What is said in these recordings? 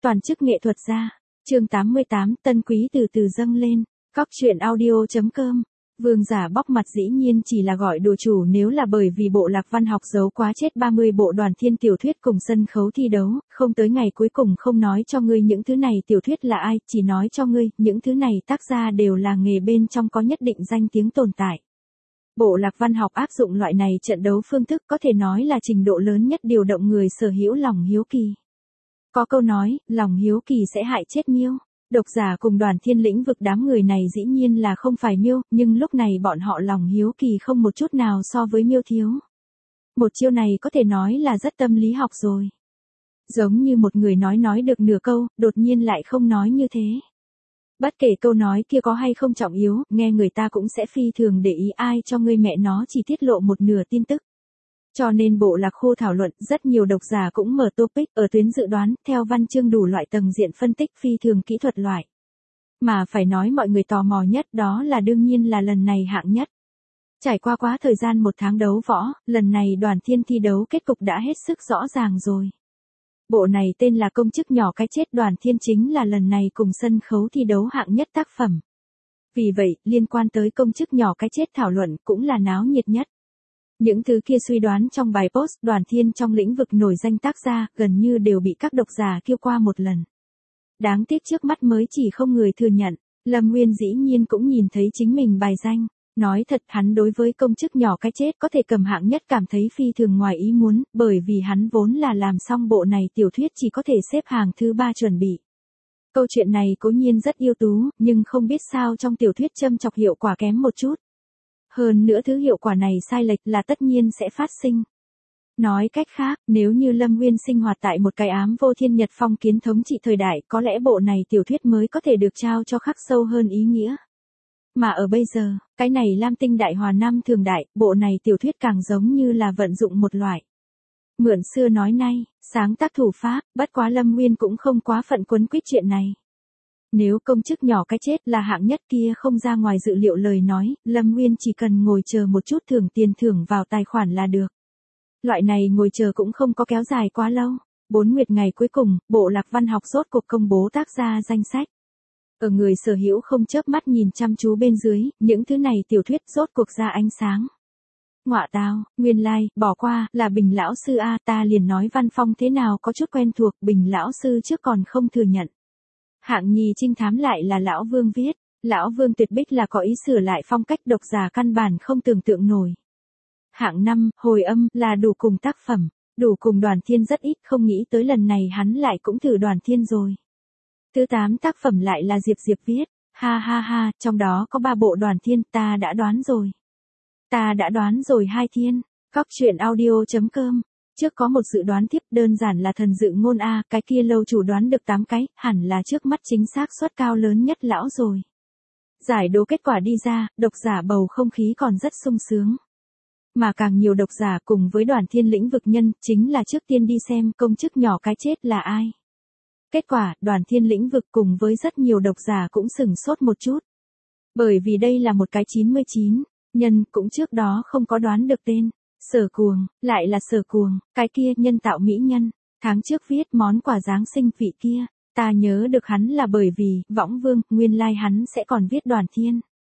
Toàn chức nghệ thuật gia. Chương 88, tân quý từ từ dâng lên. Cóc truyện audio.com. Vương giả bóc mặt dĩ nhiên chỉ là gọi đùa chủ, nếu là bởi vì bộ lạc văn học giấu quá chết 30 bộ Đoàn Thiên tiểu thuyết cùng sân khấu thi đấu, không tới ngày cuối cùng không nói cho ngươi những thứ này tiểu thuyết là ai, chỉ nói cho ngươi, những thứ này tác gia đều là nghề bên trong có nhất định danh tiếng tồn tại. Bộ lạc văn học áp dụng loại này trận đấu phương thức có thể nói là trình độ lớn nhất điều động người sở hữu lòng hiếu kỳ. Có câu nói, lòng hiếu kỳ sẽ hại chết miêu. Độc giả cùng Đoàn Thiên lĩnh vực đám người này dĩ nhiên là không phải miêu, nhưng lúc này bọn họ lòng hiếu kỳ không một chút nào so với miêu thiếu. Một chiêu này có thể nói là rất tâm lý học rồi. Giống như một người nói được nửa câu, đột nhiên lại không nói như thế. Bất kể câu nói kia có hay không trọng yếu, nghe người ta cũng sẽ phi thường để ý ai cho ngươi mẹ nó chỉ tiết lộ một nửa tin tức. Cho nên bộ lạc khu thảo luận, rất nhiều độc giả cũng mở topic ở tuyến dự đoán, theo văn chương đủ loại tầng diện phân tích phi thường kỹ thuật loại. Mà phải nói mọi người tò mò nhất đó là đương nhiên là lần này hạng nhất. Trải qua quá thời gian một tháng đấu võ, lần này Đoàn Thiên thi đấu kết cục đã hết sức rõ ràng rồi. Bộ này tên là Công chức nhỏ cái chết Đoàn Thiên chính là lần này cùng sân khấu thi đấu hạng nhất tác phẩm. Vì vậy, liên quan tới Công chức nhỏ cái chết thảo luận cũng là náo nhiệt nhất. Những thứ kia suy đoán trong bài post Đoàn Thiên trong lĩnh vực nổi danh tác gia gần như đều bị các độc giả kêu qua một lần. Đáng tiếc trước mắt mới chỉ không người thừa nhận, Lâm Nguyên dĩ nhiên cũng nhìn thấy chính mình bài danh. Nói thật hắn đối với Công chức nhỏ cái chết có thể cầm hạng nhất cảm thấy phi thường ngoài ý muốn, bởi vì hắn vốn là làm xong bộ này tiểu thuyết chỉ có thể xếp hàng thứ 3 chuẩn bị. Câu chuyện này cố nhiên rất ưu tú, nhưng không biết sao trong tiểu thuyết châm chọc hiệu quả kém một chút. Hơn nữa thứ hiệu quả này sai lệch là tất nhiên sẽ phát sinh. Nói cách khác, nếu như Lâm Nguyên sinh hoạt tại một cái ám vô thiên nhật phong kiến thống trị thời đại, có lẽ bộ này tiểu thuyết mới có thể được trao cho khắc sâu hơn ý nghĩa. Mà ở bây giờ, cái này Lam Tinh Đại Hòa Nam Thường Đại, bộ này tiểu thuyết càng giống như là vận dụng một loại. Mượn xưa nói nay, sáng tác thủ pháp, bất quá Lâm Nguyên cũng không quá phận quấn quýt chuyện này. Nếu công chức nhỏ cái chết là hạng nhất kia không ra ngoài dự liệu lời nói, Lâm Nguyên chỉ cần ngồi chờ một chút thưởng tiền thưởng vào tài khoản là được. Loại này ngồi chờ cũng không có kéo dài quá lâu. 4 nguyệt ngày cuối cùng, bộ lạc văn học rốt cuộc công bố tác gia danh sách. Ở người sở hữu không chớp mắt nhìn chăm chú bên dưới, những thứ này tiểu thuyết rốt cuộc ra ánh sáng. Ngọa tao, nguyên lai, bỏ qua, là Bình lão sư a, ta liền nói văn phong thế nào có chút quen thuộc, Bình lão sư trước còn không thừa nhận. Hạng nhì trinh thám lại là Lão Vương viết, Lão Vương tuyệt bích là có ý sửa lại phong cách độc giả căn bản không tưởng tượng nổi. Hạng 5, hồi âm, là đủ cùng tác phẩm, đủ cùng Đoàn Thiên rất ít, không nghĩ tới lần này hắn lại cũng thử Đoàn Thiên rồi. Thứ 8 tác phẩm lại là Diệp Diệp viết, ha ha ha, trong đó có 3 bộ Đoàn Thiên, ta đã đoán rồi. Ta đã đoán rồi hai thiên, Cóc truyện audio.com. Trước có một dự đoán tiếp đơn giản là thần dự ngôn A, cái kia lâu chủ đoán được 8 cái, hẳn là trước mắt chính xác suất cao lớn nhất lão rồi. Giải đố kết quả đi ra, độc giả bầu không khí còn rất sung sướng. Mà càng nhiều độc giả cùng với Đoàn Thiên lĩnh vực nhân, chính là trước tiên đi xem công chức nhỏ cái chết là ai. Kết quả, Đoàn Thiên lĩnh vực cùng với rất nhiều độc giả cũng sửng sốt một chút. Bởi vì đây là một cái 99, nhân cũng trước đó không có đoán được tên. Sở Cuồng, lại là Sở Cuồng, cái kia nhân tạo mỹ nhân, tháng trước viết món quà Giáng sinh vị kia, ta nhớ được hắn là bởi vì, Võng Vương, nguyên lai hắn sẽ còn viết Đoàn Thiên.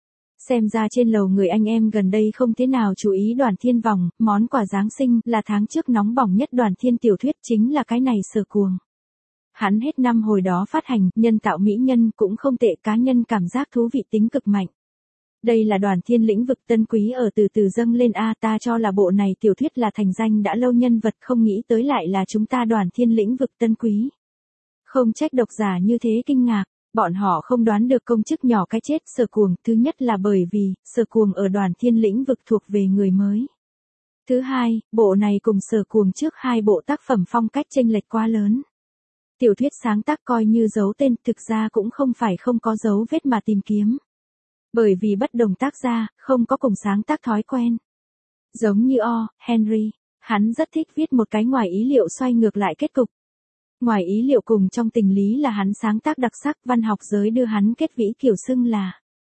Xem ra trên lầu người anh em gần đây không thế nào chú ý Đoàn Thiên vòng, món quà Giáng sinh là tháng trước nóng bỏng nhất Đoàn Thiên tiểu thuyết chính là cái này Sở Cuồng. Hắn hết năm hồi đó phát hành, nhân tạo mỹ nhân cũng không tệ, cá nhân cảm giác thú vị tính cực mạnh. Đây là Đoàn Thiên lĩnh vực tân quý ở từ từ dâng lên a, ta cho là bộ này tiểu thuyết là thành danh đã lâu nhân vật, không nghĩ tới lại là chúng ta Đoàn Thiên lĩnh vực tân quý. Không trách độc giả như thế kinh ngạc, bọn họ không đoán được công chức nhỏ cái chết Sở Cuồng, thứ nhất là bởi vì, Sở Cuồng ở Đoàn Thiên lĩnh vực thuộc về người mới. Thứ hai, bộ này cùng Sở Cuồng trước 2 bộ tác phẩm phong cách chênh lệch quá lớn. Tiểu thuyết sáng tác coi như giấu tên, thực ra cũng không phải không có dấu vết mà tìm kiếm. Bởi vì bất đồng tác gia, không có cùng sáng tác thói quen. Giống như Henry, hắn rất thích viết một cái ngoài ý liệu xoay ngược lại kết cục. Ngoài ý liệu cùng trong tình lý là hắn sáng tác đặc sắc, văn học giới đưa hắn kết vĩ kiểu xưng là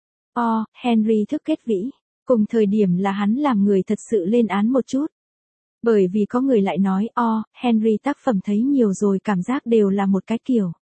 Henry thức kết vĩ, cùng thời điểm là hắn làm người thật sự lên án một chút. Bởi vì có người lại nói Henry tác phẩm thấy nhiều rồi cảm giác đều là một cái kiểu.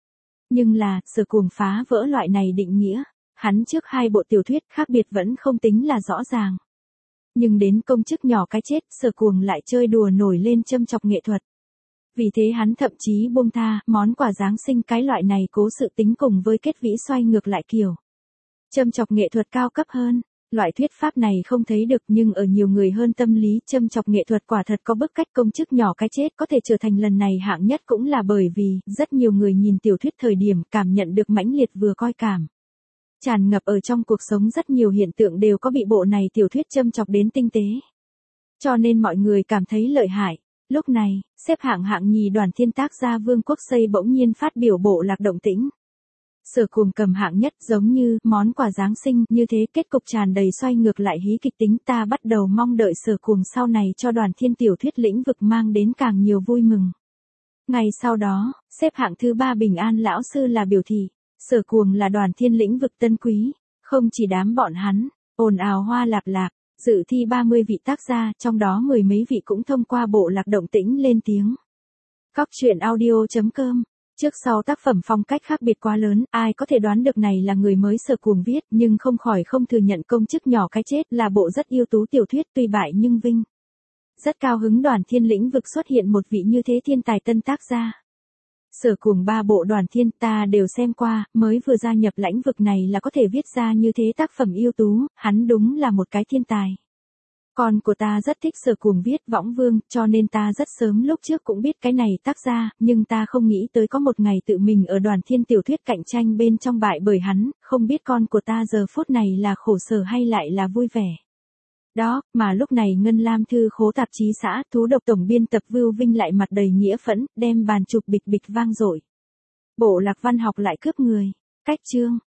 Nhưng là, Sở Cuồng phá vỡ loại này định nghĩa. Hắn trước hai bộ tiểu thuyết khác biệt vẫn không tính là rõ ràng. Nhưng đến công chức nhỏ cái chết, Sở Cuồng lại chơi đùa nổi lên châm chọc nghệ thuật. Vì thế hắn thậm chí buông tha món quà Giáng sinh cái loại này cố sự tính cùng với kết vĩ xoay ngược lại kiểu. Châm chọc nghệ thuật cao cấp hơn. Loại thuyết pháp này không thấy được nhưng ở nhiều người hơn tâm lý châm chọc nghệ thuật quả thật có bức cách công chức nhỏ cái chết có thể trở thành lần này hạng nhất cũng là bởi vì rất nhiều người nhìn tiểu thuyết thời điểm cảm nhận được mãnh liệt vừa coi cảm. Tràn ngập ở trong cuộc sống rất nhiều hiện tượng đều có bị bộ này tiểu thuyết châm chọc đến tinh tế. Cho nên mọi người cảm thấy lợi hại. Lúc này, xếp hạng hạng nhì Đoàn Thiên tác gia Vương Quốc Xây bỗng nhiên phát biểu bộ lạc động tĩnh. Sở Cuồng cầm hạng nhất giống như món quà Giáng sinh như thế kết cục tràn đầy xoay ngược lại hí kịch tính ta bắt đầu mong đợi Sở Cuồng sau này cho Đoàn Thiên tiểu thuyết lĩnh vực mang đến càng nhiều vui mừng. Ngày sau đó, xếp hạng thứ 3 Bình An lão sư là biểu thị, Sở Cuồng là Đoàn Thiên lĩnh vực tân quý, không chỉ đám bọn hắn, ồn ào hoa lạp lạp, dự thi 30 vị tác gia, trong đó mười mấy vị cũng thông qua bộ lạc động tĩnh lên tiếng. Góc truyện audio.com. Trước sau tác phẩm phong cách khác biệt quá lớn, ai có thể đoán được này là người mới Sở Cuồng viết, nhưng không khỏi không thừa nhận công chức nhỏ cái chết là bộ rất ưu tú tiểu thuyết tuy bại nhưng vinh. Rất cao hứng Đoàn Thiên lĩnh vực xuất hiện một vị như thế thiên tài tân tác gia. Sở Cuồng 3 bộ Đoàn Thiên ta đều xem qua, mới vừa gia nhập lĩnh vực này là có thể viết ra như thế tác phẩm ưu tú, hắn đúng là một cái thiên tài. Con của ta rất thích Sở Cuồng viết Võng Vương, cho nên ta rất sớm lúc trước cũng biết cái này tác gia, nhưng ta không nghĩ tới có một ngày tự mình ở Đoàn Thiên tiểu thuyết cạnh tranh bên trong bại bởi hắn, không biết con của ta giờ phút này là khổ sở hay lại là vui vẻ. Đó, mà lúc này Ngân Lam thư khố tạp chí xã Thú Độc tổng biên tập Vưu Vinh lại mặt đầy nghĩa phẫn, đem bàn chụp bịch bịch vang dội. Bộ lạc văn học lại cướp người. Cách chương.